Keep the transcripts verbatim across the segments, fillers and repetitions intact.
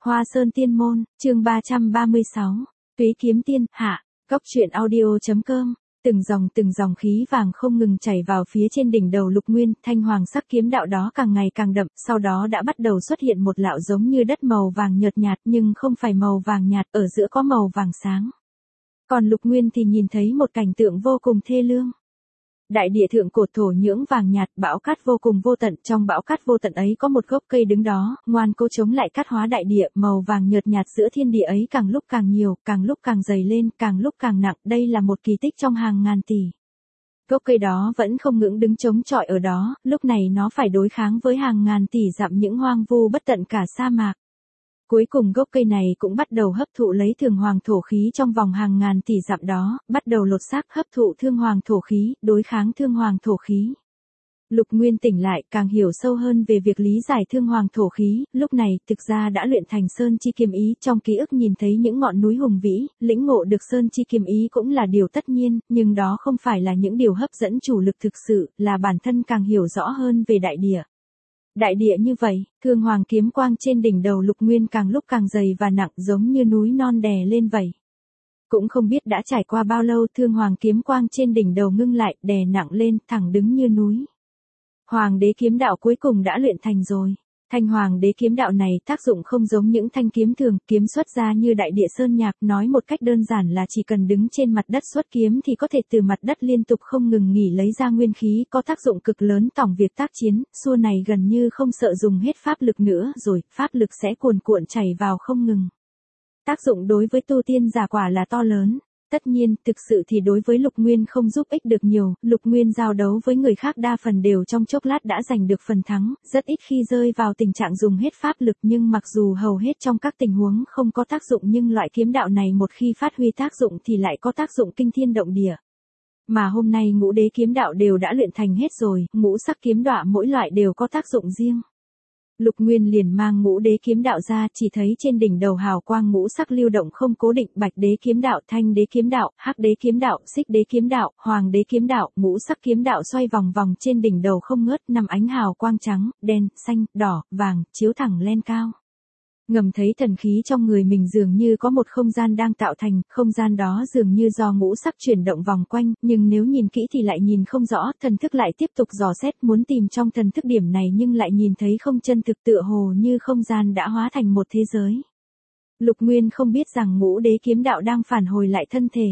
Hoa Sơn Tiên Môn, chương ba trăm ba mươi sáu, Tuế Kiếm Tiên, hạ, Cốc truyện audio.com. Từng dòng từng dòng khí vàng không ngừng chảy vào phía trên đỉnh đầu Lục Nguyên, thanh hoàng sắc kiếm đạo đó càng ngày càng đậm, sau đó đã bắt đầu xuất hiện một lạo giống như đất màu vàng nhợt nhạt nhưng không phải màu vàng nhạt, ở giữa có màu vàng sáng. Còn Lục Nguyên thì nhìn thấy một cảnh tượng vô cùng thê lương. Đại địa thượng cột thổ nhưỡng vàng nhạt, bão cát vô cùng vô tận, trong bão cát vô tận ấy có một gốc cây đứng đó, ngoan cố chống lại cát hóa đại địa, màu vàng nhợt nhạt giữa thiên địa ấy càng lúc càng nhiều, càng lúc càng dày lên, càng lúc càng nặng, đây là một kỳ tích trong hàng ngàn tỷ. Gốc cây đó vẫn không ngừng đứng chống chọi ở đó, lúc này nó phải đối kháng với hàng ngàn tỷ dặm những hoang vu bất tận cả sa mạc. Cuối cùng gốc cây này cũng bắt đầu hấp thụ lấy thường hoàng thổ khí trong vòng hàng ngàn tỷ dặm đó, bắt đầu lột xác hấp thụ thương hoàng thổ khí, đối kháng thương hoàng thổ khí. Lục Nguyên tỉnh lại, càng hiểu sâu hơn về việc lý giải thương hoàng thổ khí, lúc này thực ra đã luyện thành Sơn Chi Kiếm Ý, trong ký ức nhìn thấy những ngọn núi hùng vĩ, lĩnh ngộ được Sơn Chi Kiếm Ý cũng là điều tất nhiên, nhưng đó không phải là những điều hấp dẫn chủ lực thực sự, là bản thân càng hiểu rõ hơn về đại địa. Đại địa như vậy, thương hoàng kiếm quang trên đỉnh đầu Lục Nguyên càng lúc càng dày và nặng giống như núi non đè lên vậy. Cũng không biết đã trải qua bao lâu thương hoàng kiếm quang trên đỉnh đầu ngưng lại, đè nặng lên, thẳng đứng như núi. Hoàng đế kiếm đạo cuối cùng đã luyện thành rồi. Thanh hoàng đế kiếm đạo này tác dụng không giống những thanh kiếm thường, kiếm xuất ra như đại địa sơn nhạc, nói một cách đơn giản là chỉ cần đứng trên mặt đất xuất kiếm thì có thể từ mặt đất liên tục không ngừng nghỉ lấy ra nguyên khí, có tác dụng cực lớn tổng việc tác chiến, xua này gần như không sợ dùng hết pháp lực nữa rồi, pháp lực sẽ cuồn cuộn chảy vào không ngừng. Tác dụng đối với tu tiên giả quả là to lớn. Tất nhiên, thực sự thì đối với Lục Nguyên không giúp ích được nhiều, Lục Nguyên giao đấu với người khác đa phần đều trong chốc lát đã giành được phần thắng, rất ít khi rơi vào tình trạng dùng hết pháp lực, nhưng mặc dù hầu hết trong các tình huống không có tác dụng nhưng loại kiếm đạo này một khi phát huy tác dụng thì lại có tác dụng kinh thiên động địa. Mà hôm nay ngũ đế kiếm đạo đều đã luyện thành hết rồi, ngũ sắc kiếm đọa mỗi loại đều có tác dụng riêng. Lục Nguyên liền mang ngũ đế kiếm đạo ra, chỉ thấy trên đỉnh đầu hào quang ngũ sắc lưu động không cố định, bạch đế kiếm đạo, thanh đế kiếm đạo, hắc đế kiếm đạo, xích đế kiếm đạo, hoàng đế kiếm đạo, ngũ sắc kiếm đạo xoay vòng vòng trên đỉnh đầu không ngớt, năm ánh hào quang trắng, đen, xanh, đỏ, vàng, chiếu thẳng lên cao. Ngầm thấy thần khí trong người mình dường như có một không gian đang tạo thành, không gian đó dường như do ngũ sắc chuyển động vòng quanh, nhưng nếu nhìn kỹ thì lại nhìn không rõ, thần thức lại tiếp tục dò xét muốn tìm trong thần thức điểm này nhưng lại nhìn thấy không chân thực, tựa hồ như không gian đã hóa thành một thế giới. Lục Nguyên không biết rằng ngũ đế kiếm đạo đang phản hồi lại thân thể.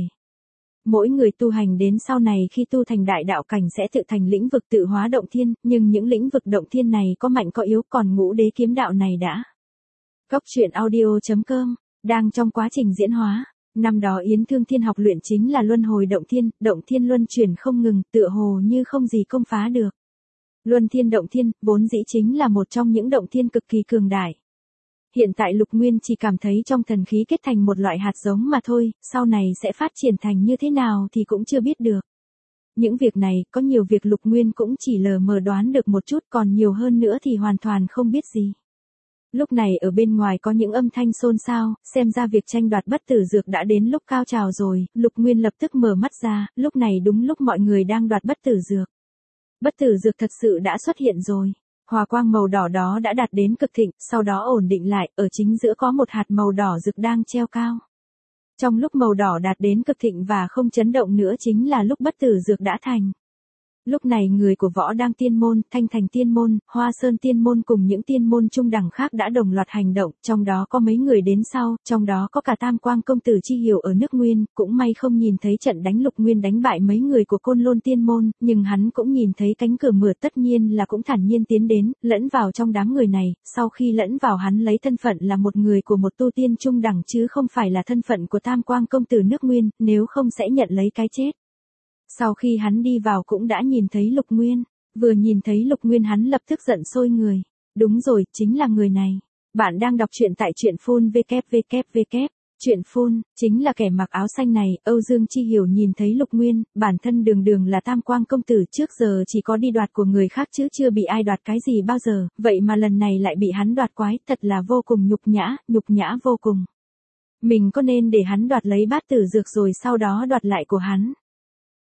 Mỗi người tu hành đến sau này khi tu thành đại đạo cảnh sẽ tự thành lĩnh vực tự hóa động thiên, nhưng những lĩnh vực động thiên này có mạnh có yếu, còn ngũ đế kiếm đạo này đã. Cốc truyện audio.com, đang trong quá trình diễn hóa. Năm đó Yến Thương Thiên học luyện chính là luân hồi động thiên, động thiên luân chuyển không ngừng, tựa hồ như không gì công phá được. Luân thiên động thiên, vốn dĩ chính là một trong những động thiên cực kỳ cường đại. Hiện tại Lục Nguyên chỉ cảm thấy trong thần khí kết thành một loại hạt giống mà thôi, sau này sẽ phát triển thành như thế nào thì cũng chưa biết được. Những việc này, có nhiều việc Lục Nguyên cũng chỉ lờ mờ đoán được một chút, còn nhiều hơn nữa thì hoàn toàn không biết gì. Lúc này ở bên ngoài có những âm thanh xôn xao, xem ra việc tranh đoạt bất tử dược đã đến lúc cao trào rồi, Lục Nguyên lập tức mở mắt ra, lúc này đúng lúc mọi người đang đoạt bất tử dược. Bất tử dược thật sự đã xuất hiện rồi. Hòa quang màu đỏ đó đã đạt đến cực thịnh, sau đó ổn định lại, ở chính giữa có một hạt màu đỏ rực đang treo cao. Trong lúc màu đỏ đạt đến cực thịnh và không chấn động nữa chính là lúc bất tử dược đã thành. Lúc này người của Võ Đang Tiên Môn, Thanh Thành Tiên Môn, Hoa Sơn Tiên Môn cùng những tiên môn trung đẳng khác đã đồng loạt hành động, trong đó có mấy người đến sau, trong đó có cả Tam Quang Công Tử Chi Hiểu ở nước Nguyên, cũng may không nhìn thấy trận đánh Lục Nguyên đánh bại mấy người của Côn Lôn Tiên Môn, nhưng hắn cũng nhìn thấy cánh cửa mở, tất nhiên là cũng thản nhiên tiến đến, lẫn vào trong đám người này, sau khi lẫn vào hắn lấy thân phận là một người của một tu tiên trung đẳng chứ không phải là thân phận của Tam Quang Công Tử nước Nguyên, nếu không sẽ nhận lấy cái chết. Sau khi hắn đi vào cũng đã nhìn thấy Lục Nguyên, vừa nhìn thấy Lục Nguyên hắn lập tức giận sôi người. Đúng rồi, chính là người này. Bạn đang đọc truyện tại truyện phun vê kép vê kép vê kép. Truyện phun, chính là kẻ mặc áo xanh này, Âu Dương Chi Hiểu nhìn thấy Lục Nguyên, bản thân đường đường là Tam Quang Công Tử trước giờ chỉ có đi đoạt của người khác chứ chưa bị ai đoạt cái gì bao giờ, vậy mà lần này lại bị hắn đoạt quái, thật là vô cùng nhục nhã, nhục nhã vô cùng. Mình có nên để hắn đoạt lấy bát tử dược rồi sau đó đoạt lại của hắn?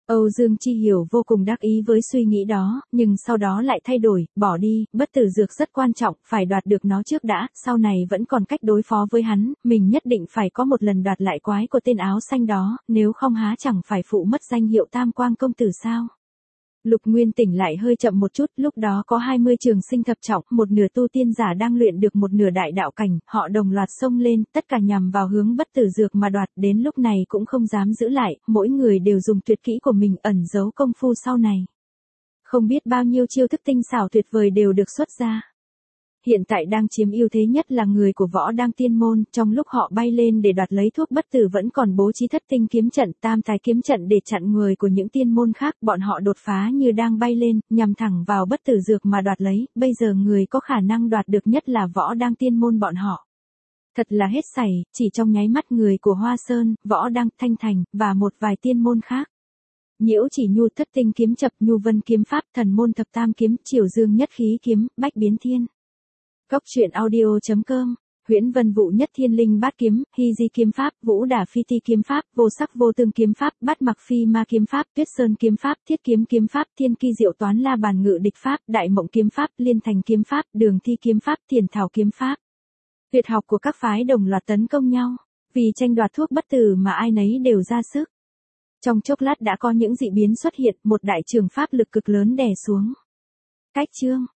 Âu Dương Chi Hiểu vô cùng đắc ý với suy nghĩ đó, nhưng sau đó lại thay đổi, bỏ đi, bất tử dược rất quan trọng, phải đoạt được nó trước đã, sau này vẫn còn cách đối phó với hắn, mình nhất định phải có một lần đoạt lại quái của tên áo xanh đó, nếu không há chẳng phải phụ mất danh hiệu Tam Quang công tử sao. Lục Nguyên tỉnh lại hơi chậm một chút, lúc đó có hai mươi trường sinh thập trọng, một nửa tu tiên giả đang luyện được một nửa đại đạo cảnh, họ đồng loạt xông lên, tất cả nhằm vào hướng bất tử dược mà đoạt, đến lúc này cũng không dám giữ lại, mỗi người đều dùng tuyệt kỹ của mình ẩn giấu công phu sau này. Không biết bao nhiêu chiêu thức tinh xảo tuyệt vời đều được xuất ra. Hiện tại đang chiếm ưu thế nhất là người của Võ Đang Tiên môn, trong lúc họ bay lên để đoạt lấy thuốc bất tử vẫn còn bố trí thất tinh kiếm trận, tam tài kiếm trận để chặn người của những tiên môn khác, bọn họ đột phá như đang bay lên, nhằm thẳng vào bất tử dược mà đoạt lấy, bây giờ người có khả năng đoạt được nhất là Võ Đang Tiên môn bọn họ. Thật là hết sảy, chỉ trong nháy mắt người của Hoa Sơn, Võ Đang, Thanh Thành, và một vài tiên môn khác. Nhiễu Chỉ Nhu thất tinh kiếm chập, Nhu Vân kiếm pháp, Thần môn thập tam kiếm, Triều Dương nhất khí kiếm, Bách biến thiên. Cốc truyện audio chấm com, Huyễn Vân Vũ nhất thiên linh bát kiếm, Hy Di kiếm pháp, Vũ Đả Phi Ti kiếm pháp, Vô Sắc Vô Tương kiếm pháp, Bát Mặc Phi Ma kiếm pháp, Tuyết Sơn kiếm pháp, Thiết kiếm kiếm pháp, Thiên Ki Diệu Toán La Bàn Ngự địch pháp, Đại Mộng kiếm pháp, Liên Thành kiếm pháp, Đường Thi kiếm pháp, Thiền Thảo kiếm pháp. Tuyệt học của các phái đồng loạt tấn công nhau, vì tranh đoạt thuốc bất tử mà ai nấy đều ra sức. Trong chốc lát đã có những dị biến xuất hiện, một đại trường pháp lực cực lớn đè xuống. Cách chương